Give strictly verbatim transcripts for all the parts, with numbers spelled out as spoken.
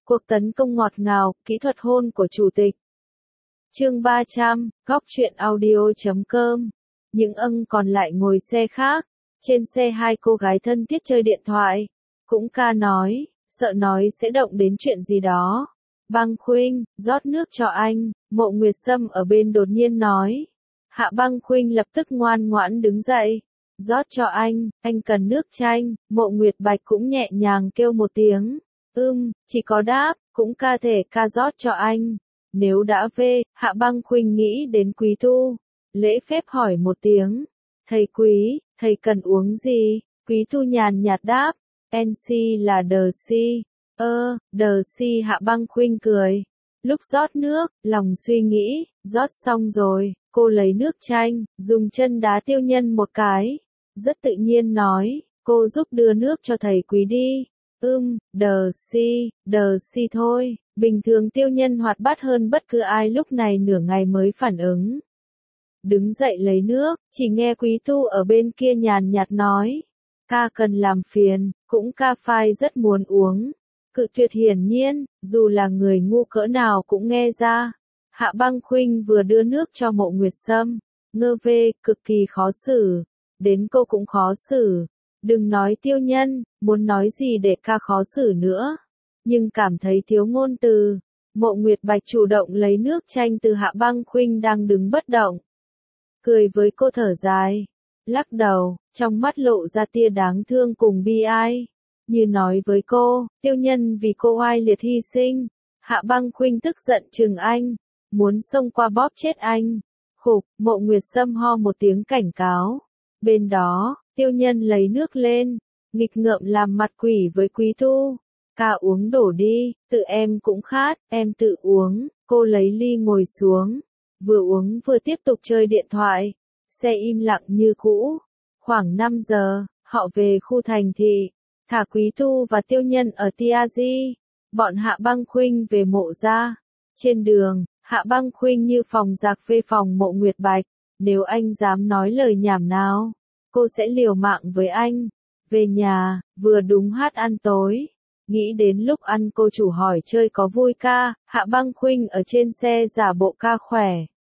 Cuộc tấn công ngọt ngào, kỹ thuật hôn của chủ tịch. Chương ba trăm, góc truyện audio chấm com. Những âng còn lại ngồi xe khác. Trên xe hai cô gái thân thiết chơi điện thoại. Cũng ca nói, sợ nói sẽ động đến chuyện gì đó. Băng Khuynh, rót nước cho anh, Mộ Nguyệt Sâm ở bên đột nhiên nói. Hạ Băng Khuynh lập tức ngoan ngoãn đứng dậy. Rót cho anh, anh cần nước chanh, Mộ Nguyệt Bạch cũng nhẹ nhàng kêu một tiếng. Ưm, chỉ có đáp, cũng ca thể ca rót cho anh. Nếu đã về, Hạ Băng Khuynh nghĩ đến Quý Thu. Lễ phép hỏi một tiếng. Thầy Quý, thầy cần uống gì? Quý Thu nhàn nhạt đáp. en xê là đờ si. Ơ, đờ si Hạ Băng Khuynh cười. Lúc rót nước, lòng suy nghĩ, rót xong rồi, cô lấy nước chanh, dùng chân đá Tiêu Nhân một cái. Rất tự nhiên nói, cô giúp đưa nước cho thầy Quý đi. Ưm, đờ si, đờ si thôi. Bình thường Tiêu Nhân hoạt bát hơn bất cứ ai, lúc này nửa ngày mới phản ứng. Đứng dậy lấy nước, chỉ nghe Quý Thu ở bên kia nhàn nhạt nói. Ca cần làm phiền, cũng ca phai rất muốn uống. Cự tuyệt hiển nhiên, dù là người ngu cỡ nào cũng nghe ra. Hạ Băng Khuynh vừa đưa nước cho Mộ Nguyệt Sâm. Ngơ vê, cực kỳ khó xử. Đến cô cũng khó xử. Đừng nói Tiêu Nhân, muốn nói gì để ca khó xử nữa. Nhưng cảm thấy thiếu ngôn từ. Mộ Nguyệt Bạch chủ động lấy nước chanh từ Hạ Băng Khuynh đang đứng bất động. Cười với cô thở dài. Lắc đầu, trong mắt lộ ra tia đáng thương cùng bi ai. Như nói với cô, Tiêu Nhân vì cô oai liệt hy sinh. Hạ Băng Khuynh tức giận chừng anh. Muốn xông qua bóp chết anh. Khục, Mộ Nguyệt Sâm ho một tiếng cảnh cáo. Bên đó, Tiêu Nhân lấy nước lên. Nghịch ngợm làm mặt quỷ với Quý Thu. Ca uống đổ đi, tự em cũng khát, em tự uống. Cô lấy ly ngồi xuống. Vừa uống vừa tiếp tục chơi điện thoại. Xe im lặng như cũ. Khoảng năm giờ, họ về khu thành thị. Thả Quý Thu và Tiêu Nhân ở Tiazi. Bọn Hạ Băng Khuynh về Mộ gia. Trên đường, Hạ Băng Khuynh như phòng giặc về phòng Mộ Nguyệt Bạch. Nếu anh dám nói lời nhảm nào, cô sẽ liều mạng với anh. Về nhà, vừa đúng hát ăn tối. Nghĩ đến lúc ăn cô chủ hỏi chơi có vui ca, Hạ Băng Khuynh ở trên xe giả bộ ca khỏe.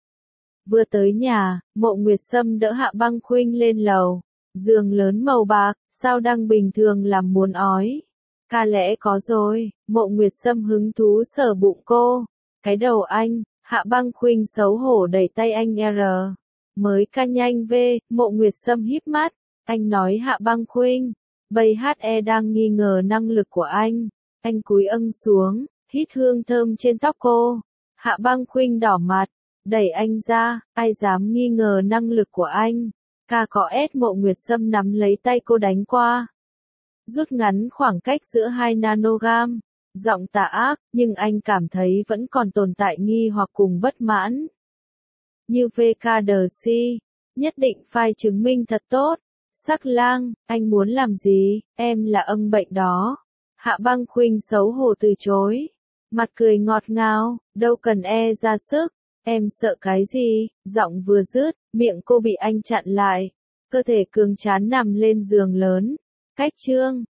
Vừa tới nhà, Mộ Nguyệt Sâm đỡ Hạ Băng Khuynh lên lầu. Giường lớn màu bạc, sao đang bình thường làm muốn ói. Ca lẽ có rồi, Mộ Nguyệt Sâm hứng thú sờ bụng cô. Cái đầu anh, Hạ Băng Khuynh xấu hổ đẩy tay anh R. Mới ca nhanh về, Mộ Nguyệt Sâm híp mắt. Anh nói Hạ Băng Khuynh, bây hát e đang nghi ngờ năng lực của anh. Anh cúi âng xuống, hít hương thơm trên tóc cô. Hạ Băng Khuynh đỏ mặt, đẩy anh ra, ai dám nghi ngờ năng lực của anh. Ca có ép Mộ Nguyệt Sâm nắm lấy tay cô đánh qua. Rút ngắn khoảng cách giữa hai nanogam. Giọng tà ác, nhưng anh cảm thấy vẫn còn tồn tại nghi hoặc cùng bất mãn. Như vê ca đờ si, nhất định phải chứng minh thật tốt. Sắc lang, anh muốn làm gì, em là âng bệnh đó. Hạ Băng Khuynh xấu hổ từ chối. Mặt cười ngọt ngào, đâu cần e ra sức. Em sợ cái gì, giọng vừa dứt, miệng cô bị anh chặn lại. Cơ thể cường tráng nằm lên giường lớn. Cách chương.